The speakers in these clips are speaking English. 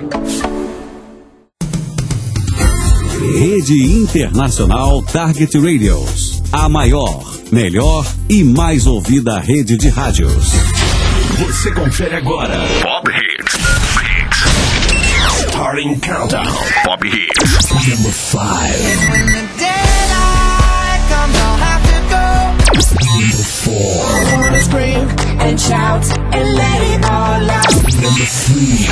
Rede Internacional Target Radios. A maior, melhor e mais ouvida rede de rádios. Você confere agora Pop Hits. Starting Countdown. Pop Hits. Number 5. When the daylight comes, I'll have to go. Number 4. I wanna scream and shout and let it all out. Number 3.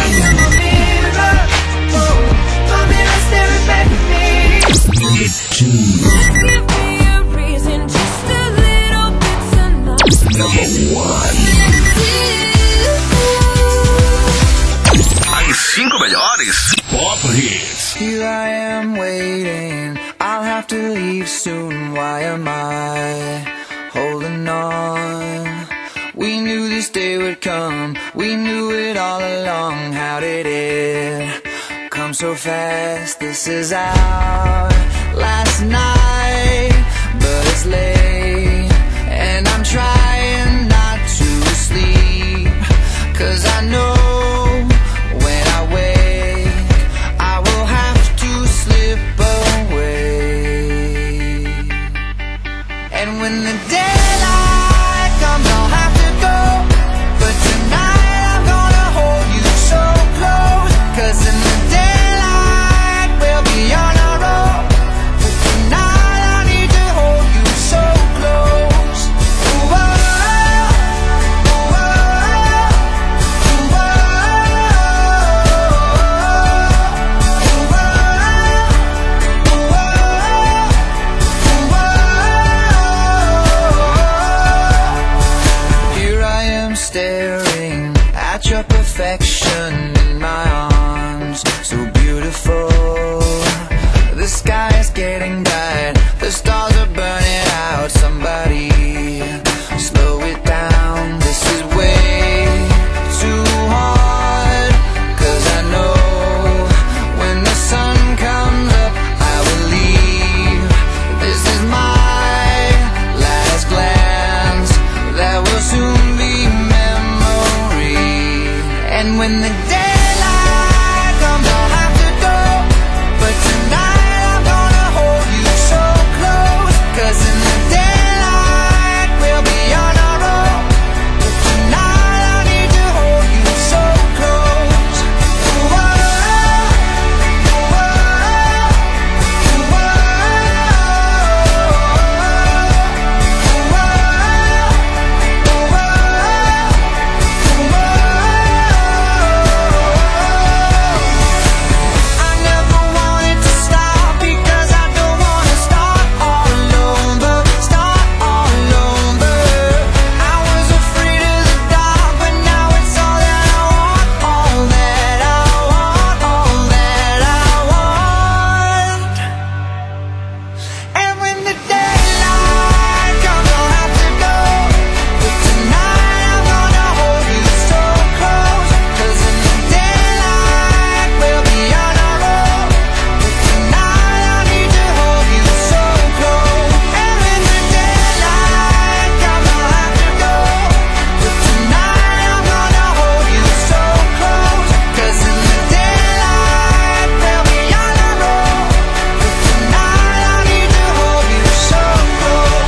Number 2. Give me a reason, just a little bit's enough. Number 1. As 5 melhores Pop Hits. Here I am waiting, I'll have to leave soon. Why am I holding on? We knew this day would come, we knew it all along. How did it come so fast? This is our last night, but it's late, and I'm trying not to sleep, 'cause I know when I wake, I will have to slip away. And when the daylight comes, I'll have to go, but tonight I'm gonna hold you so close, 'cause in the daylight we'll be on our own. But tonight I need to hold you so close. Ooh, oh, oh, oh, Here I am staring at your perfection in my arms, so beautiful. The sky is getting bright, the stars are burning out. Somebody slow it down, this is way too hard. 'Cause I know when the sun comes up, I will leave. This is my last glance, that will soon be memory. And when the daylight comes, I'll have to go, but tonight I'm gonna hold you so close, 'cause in the daylight we'll be on our own. But tonight I need to hold you so close. Ooh, oh, oh, I never wanted to stop, because I don't wanna start all alone, but start all alone. But I was afraid of the dark, but now it's all that I want, all that I want, all that I want. And when the daylight comes, I'll have to go, but tonight I'm gonna hold you so close, 'cause in the daylight we'll be on our own. But tonight I need to hold you so close. And when the daylight comes, I'll have to go, but tonight I'm gonna hold you so close, 'cause in the daylight we'll be on our own. But tonight I need to hold you so close.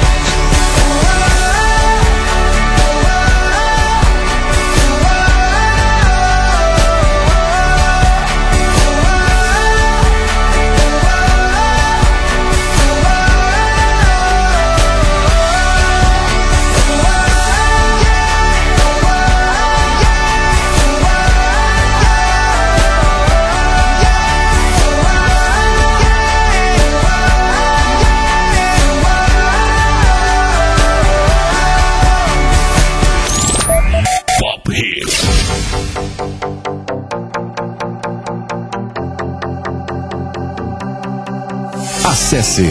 Pop Hits. Acesse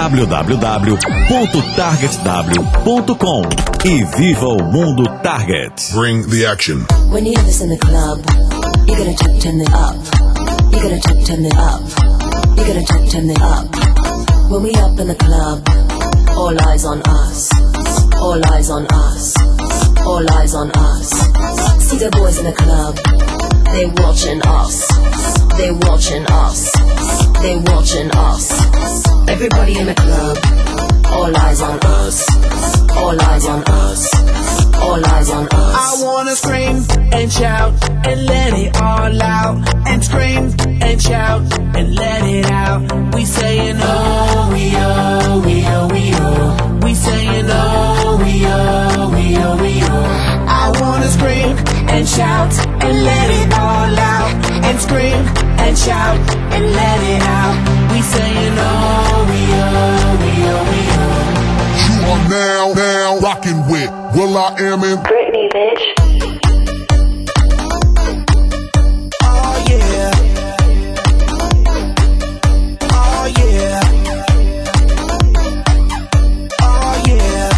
www.targetw.com e viva o mundo Target. Bring the action. When you hear this in the club, you're gonna turn it up. You're gonna turn it up. You're gonna turn it up. When we up in the club, all eyes on us. All eyes on us. All eyes on us. See the boys in the club, They watching us. They watching us. They watching us. Everybody in the club. All eyes on us. All eyes on us. All eyes on us. I wanna scream and shout and let it all out. And scream and shout and let it out. We saying oh, we oh, we oh, we oh. We saying oh, we oh, we oh, we oh. I wanna scream and shout and let it all out. And scream and shout and let it out. We saying oh, we oh, we oh, we oh. You are now rocking with will.i.am in Britney, bitch. Oh yeah. Oh yeah. Oh yeah.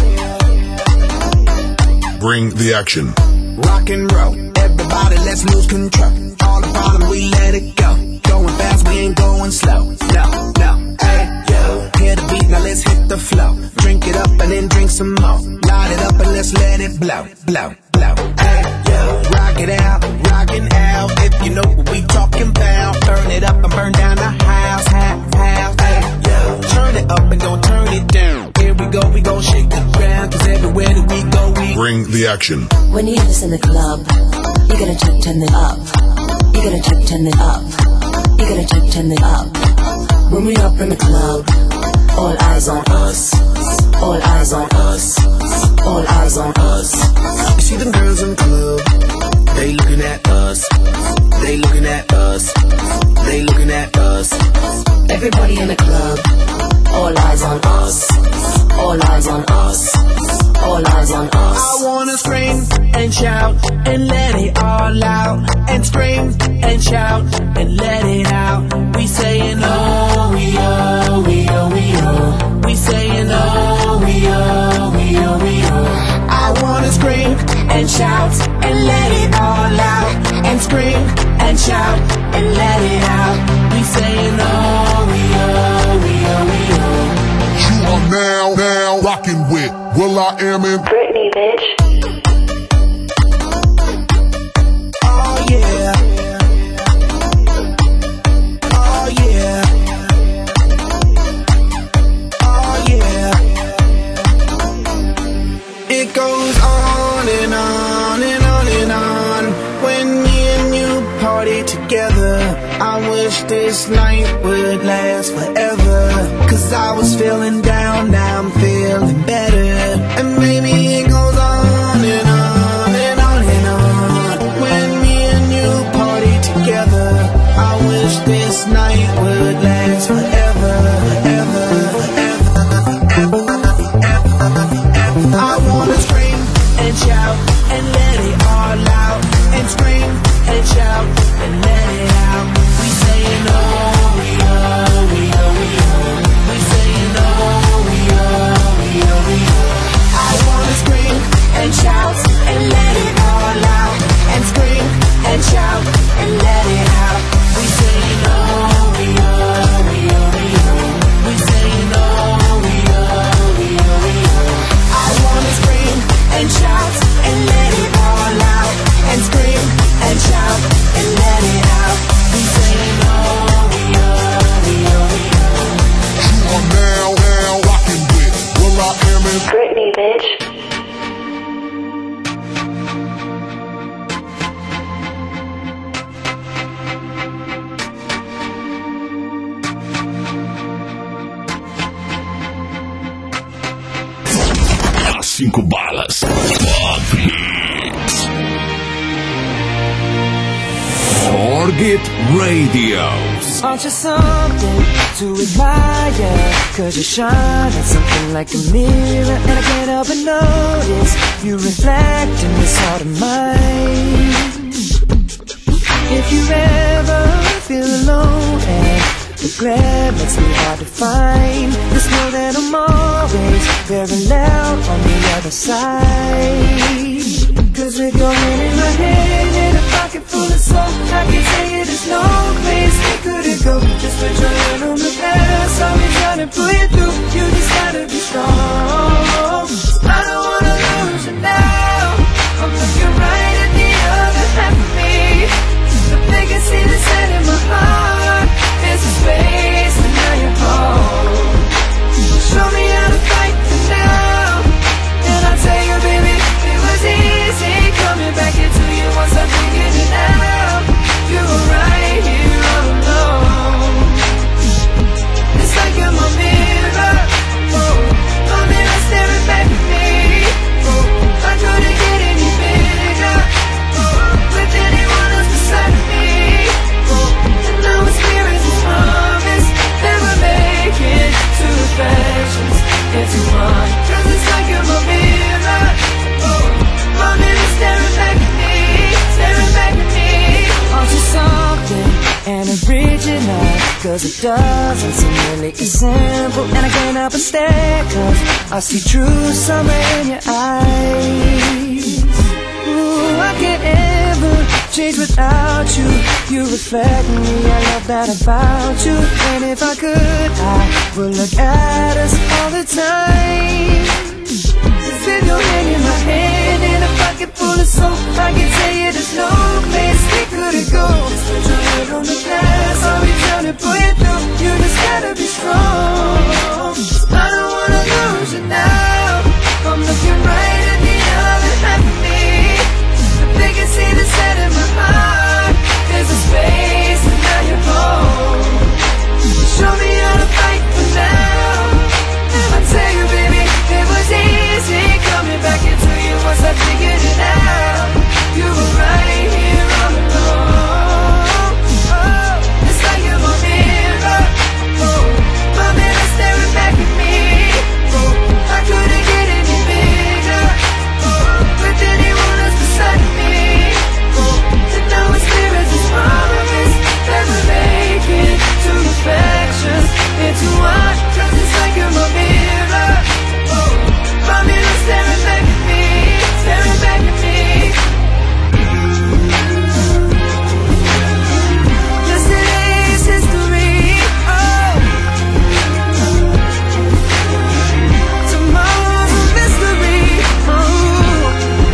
Bring the action. Rock and roll, everybody let's lose control. All the bottom we let it go. Going fast, we ain't going slow. No, no, hey, yo. Hear the beat, now let's hit the flow. Drink it up and then drink some more. Light it up and let's let it blow, blow, blow. Hey, yo. Rock it out, rockin' out. If you know what we talking about. Turn it up and burn down the house, house. Hey, yo. Turn it up and don't turn it down. Here we gon' shake the ground. Cause everywhere that we go, we bring the action. When you have this in the club, you gotta turn it up. You gotta turn it up. You gotta turn it up. When we up in the club, all eyes on us. All eyes on us. All eyes on us. You see them girls in the club, they looking at us. They looking at us. They looking at us. Everybody in the club, all eyes on us. All eyes on us. All eyes on us. I wanna scream and shout and let it all out. And scream and shout and let it out. We saying oh, we oh, we oh, we oh. We saying oh, we oh, we oh, we oh. I wanna scream and shout and let it all out. And scream and shout and let it out. We saying oh, we oh, we oh, we oh. You are now rocking with will.i.am in Britney, bitch. Oh yeah. Oh yeah. Oh yeah. It goes on and on and on and on. When me and you party together, I wish this night would last forever. Cause I was feeling down, now I'm feeling better. And maybe it goes on and on and on and on. When me and you party together, I wish this night would last forever, ever, ever, ever. I wanna scream and shout and let it all out. And scream and shout and let it out. We saying oh, we oh, we oh, we oh. We saying oh, we oh, we oh, we oh. I wanna scream and shout and let it all out. And scream and shout and let it out. We saying oh, we oh, we oh, we oh. We saying oh, we oh, we oh, we oh. I wanna scream and shout and let it all out. And scream and shout and let it out. We saying oh, we oh, we oh, we oh. You are now rocking with will.i.am in Britney, bitch. As 5 balas. Pop Hits. Target Radio. Aren't you something to admire? Cause you shine at something like a mirror, and I can't help but notice you reflect in this heart of mine. If you ever feel alone and regret makes me hard to find, just know that I'm always very loud on the other side. Cause we're going in my head in a pocket full of soul. I can tell you there's no place we couldn't go. Just put your hand on the past, I'll be trying to pull you through. You just gotta be strong. I don't wanna lose you now. I'm looking right at the other half of me. 'cause it doesn't seem really as simple. And I can't help but stare, 'cause I see true summer in your eyes. Ooh, I can't ever change without you. You reflect me, I love that about you. And if I could, I would look at us all the time. Just with your hand in my hand and a pocket full of soap, I can tell you there's no place we couldn't go. Just put your head on the glass, I'll be trying to pull you through. You just gotta be strong. I don't wanna lose you now. I'm looking right at the other half of me. They can see the set in my heart. There's a space and now you're home. Show me how to fight for now. I tell you, baby, it was easy coming back into you once I figured it out. You were right here all along. Oh, it's like you're my mirror. Oh, my mirror staring back at me. Oh, I couldn't get any bigger. Oh, with anyone else beside me. Oh, and now it's clear as this promise that we're making two reflections into one. 'Cause it's like you're my mirror. Oh, my mirror staring back at me, staring back at me. Yesterday's history. Oh, tomorrow's a mystery. Oh,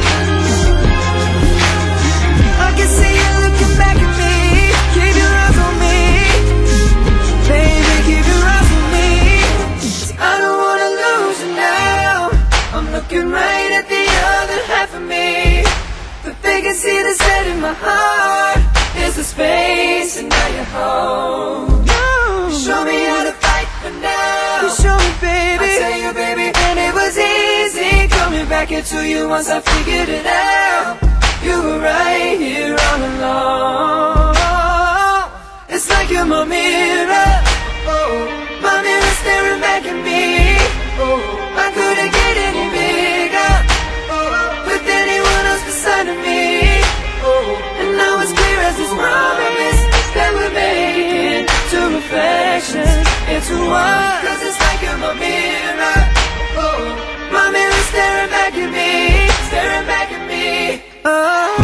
I can see you looking back at me. Keep your eyes on me, baby, keep your eyes on me. 'Cause I don't wanna lose you now. I'm looking right at the other half of me, but they can see the set in my heart. There's a space and now you're home. You show me how to fight for now. You show me, baby. I tell you, baby, and it was easy coming back into you once I figured it out. You were right here all along. It's like you're my mirror. Oh, my mirror staring back at me. Oh, I couldn't get any bigger. Oh, with anyone else beside of me. Oh, and now it's clear as this promise that we're making two reflections into one. 'Cause it's like you're my mirror. Oh, my mirror staring back at me, staring back at me. Oh.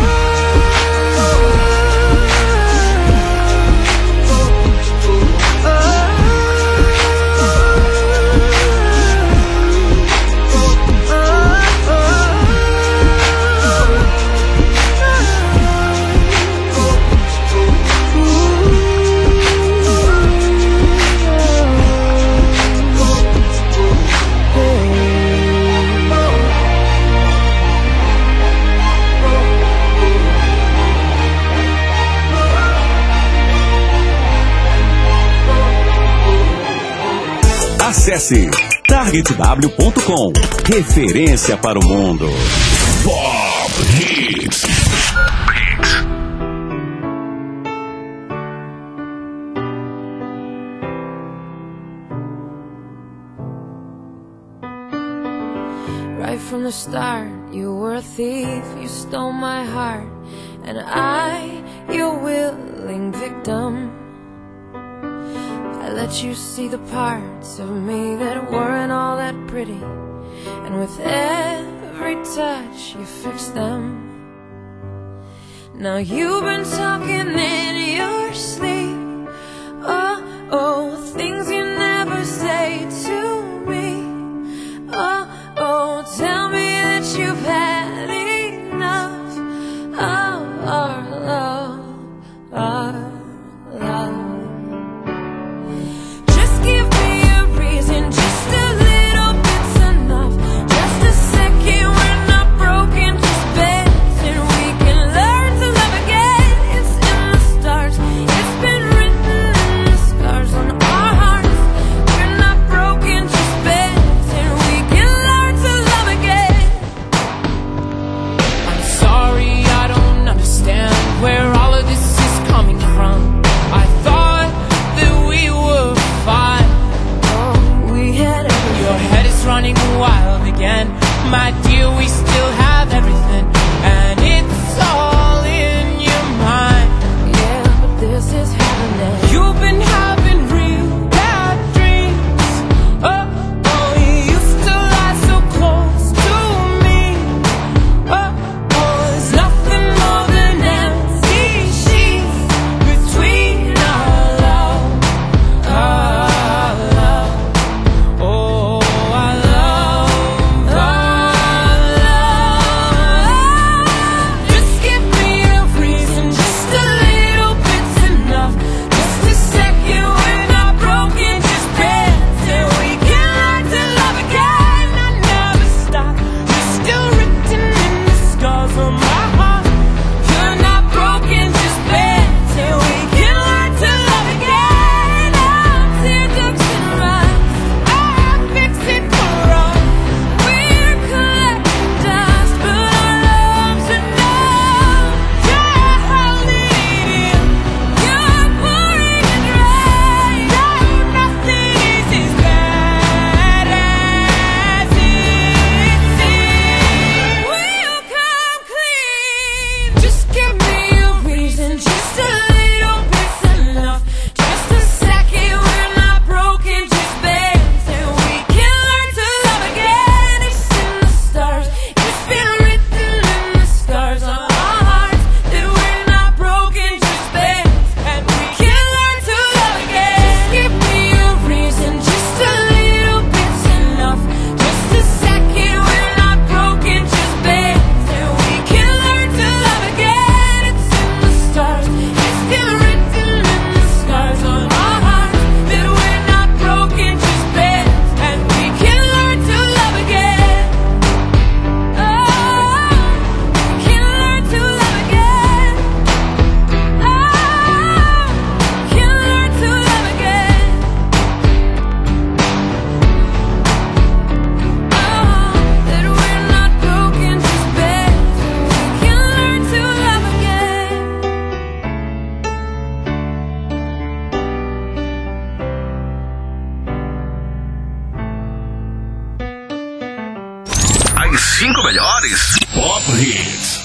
Acesse targetw.com. Referência para o mundo. Pop Hits. Right from the start, you were a thief, you stole my heart, and I, your willing victim. I let you see the parts of me that weren't all that pretty, and with every touch you fixed them. Now you've been talking in your sleep. Oh, oh, things you never say to me. Oh, oh, tell me that you've had enough of our love, our love. Just give me a reason, just a little bit's enough. Just a second, we're not broken, just bends, and we can learn to love again. It's in the 5 melhores Pop Hits.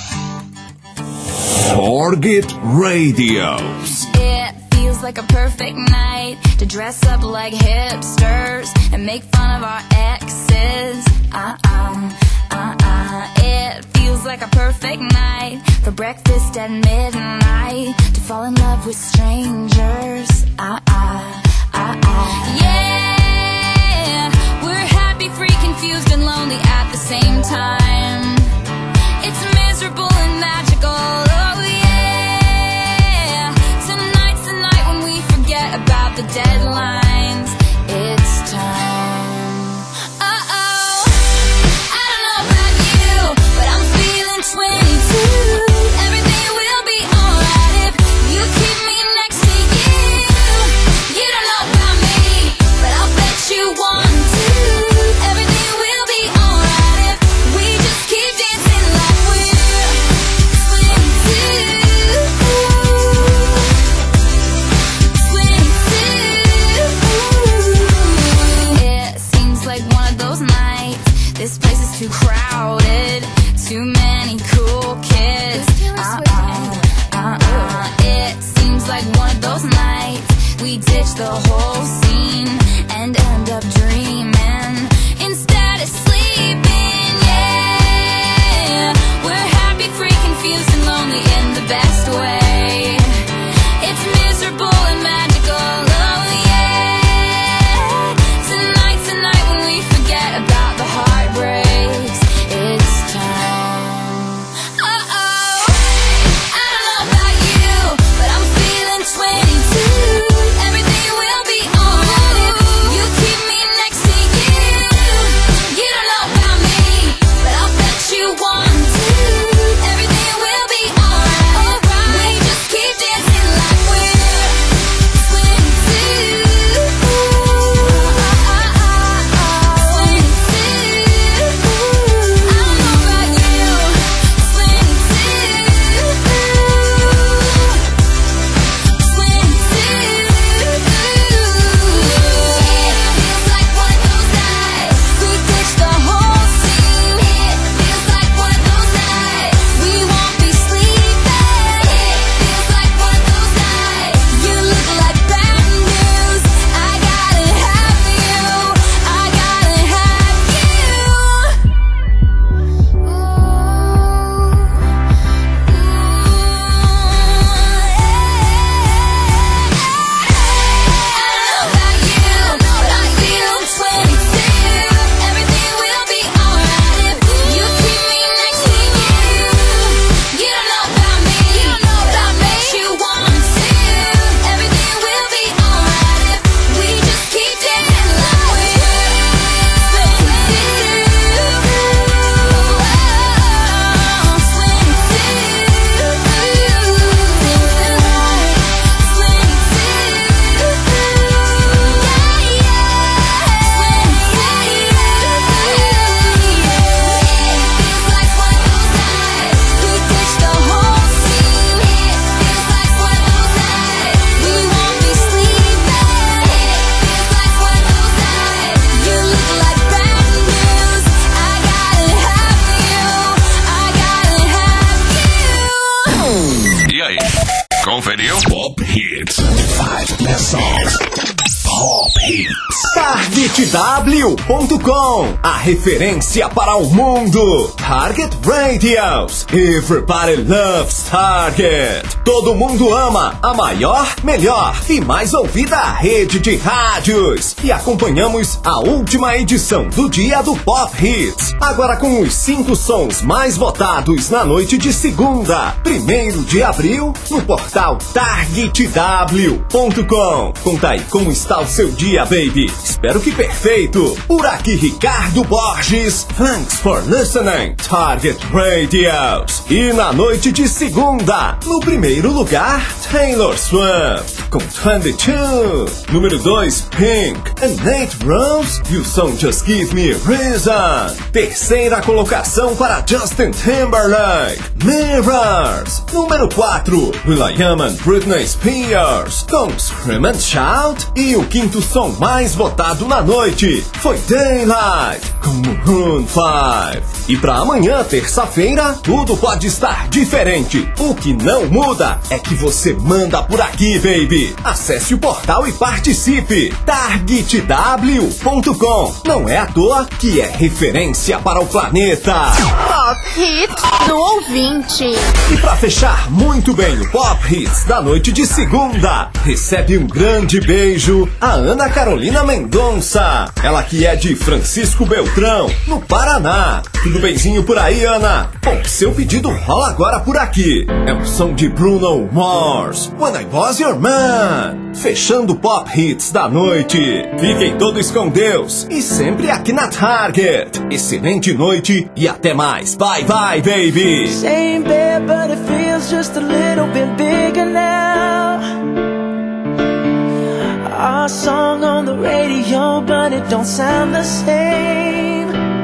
Target Radios. It feels like a perfect night to dress up like hipsters and make fun of our exes. It feels like a perfect night for breakfast at midnight to fall in love with strangers. Yeah, we're happy, free, confused, and lonely at the same time. It's miserable and magical. Oh yeah, tonight's the night when we forget about the deadlines. It's time. Too crowded, too many cool kids. It seems like one of those nights we ditch the whole scene and end up dreaming instead of sleeping. Yeah, we're happy, free, confused, and lonely in the best way. It's miserable and magical. Oh yeah, tonight's the night when we forget about the heartbreak. Conferiu? Pop Hits. 5 best songs. Pop Hits. TargetW.com, a referência para o mundo. Target Radios. Everybody loves Target. Todo mundo ama a maior, melhor e mais ouvida rede de rádios. E acompanhamos a última edição do dia do Pop Hits. Agora com os 5 sons mais votados na noite de segunda, 1º de abril, no portal TargetW.com. Conta aí como está o seu dia, baby. Espero que perfeito. Por aqui, Ricardo Borges. Thanks for listening. Target Radios. E na noite de segunda, no primeiro lugar, Taylor Swift. com 22. Número 2, Pink and Nate Rose e o som Just Give Me a Reason. Terceira colocação para Justin Timberlake, Mirrors. Número 4, will.i.am and Britney Spears com Scream and Shout. E o quinto som mais votado na noite foi Daylight com Maroon 5. E pra amanhã, terça-feira, tudo pode estar diferente. O que não muda é que você manda por aqui, baby. Acesse o portal e participe. targetw.com. Não é à toa que é referência para o planeta. Pop Hits do ouvinte. E pra fechar muito bem o Pop Hits da noite de segunda, recebe um grande beijo a Ana Carolina Mendonça. Ela que é de Francisco Beltrão, no Paraná. Tudo benzinho por aí, Ana? Bom, seu pedido rola agora por aqui. É o som de Bruno Mars, When I Was Your Man. Fechando o Pop Hits da noite. Fiquem todos com Deus e sempre aqui na Target. Excelente noite e até mais. Bye bye, baby. Same bed, but it feels just a little bit bigger now. Our song on the radio, but it don't sound the same.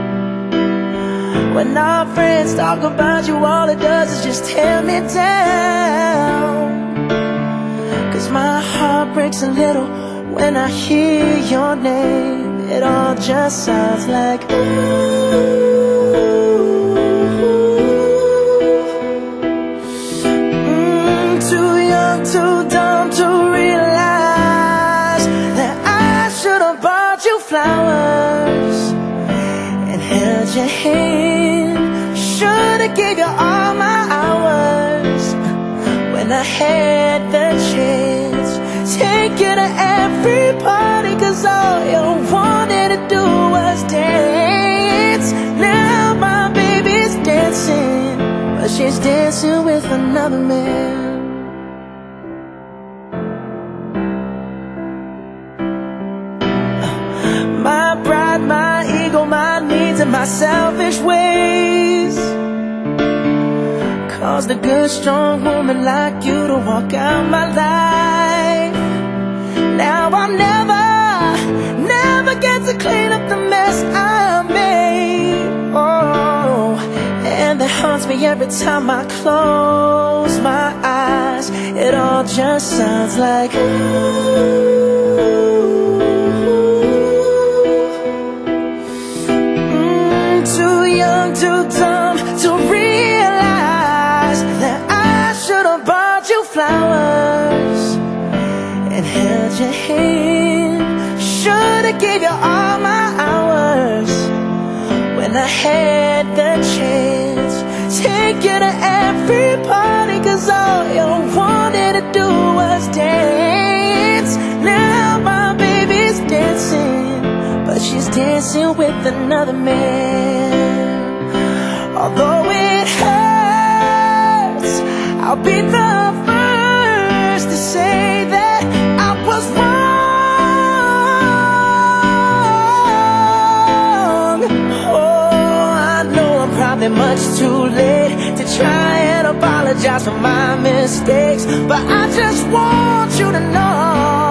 When our friends talk about you, all it does is just tear me down. 'Cause my heart breaks a little when I hear your name. It all just sounds like ooh. Too young, too dumb to realize that I should have bought you flowers and held your hand. Should have gave you all my hours when I had the chance. Take you to every party, 'cause all you wanted to do was dance. Now my baby's dancing, but she's dancing with another man. My pride, my ego, my needs, and my selfish ways caused a good, strong woman like you to walk out my life. Now I'll never get to clean up the mess I made. Oh, and that haunts me every time I close my eyes. It all just sounds like ooh. Too young, too dumb to realize that I should have bought you flowers and held your hand. Should have gave you all my hours when I had the chance. Take you to every party, 'cause all you wanted to do was dance. Now my baby's dancing, but she's dancing with another man. Although it hurts, I'll be the first to say that I was wrong. Oh, I know I'm probably much too late to try and apologize for my mistakes, but I just want you to know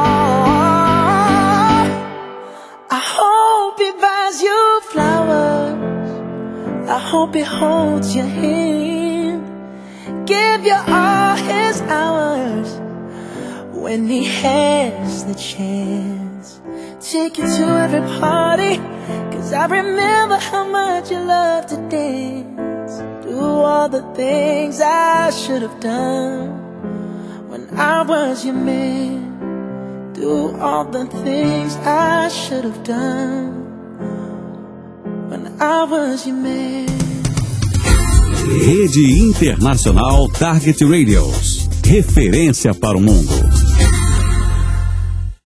I hope he holds your hand, give you all his hours when he has the chance. Take you to every party, 'cause I remember how much you loved to dance. Do all the things I should have done when I was your man. Do all the things I should have done when I was your man. Rede Internacional Target Radios. Referência para o mundo.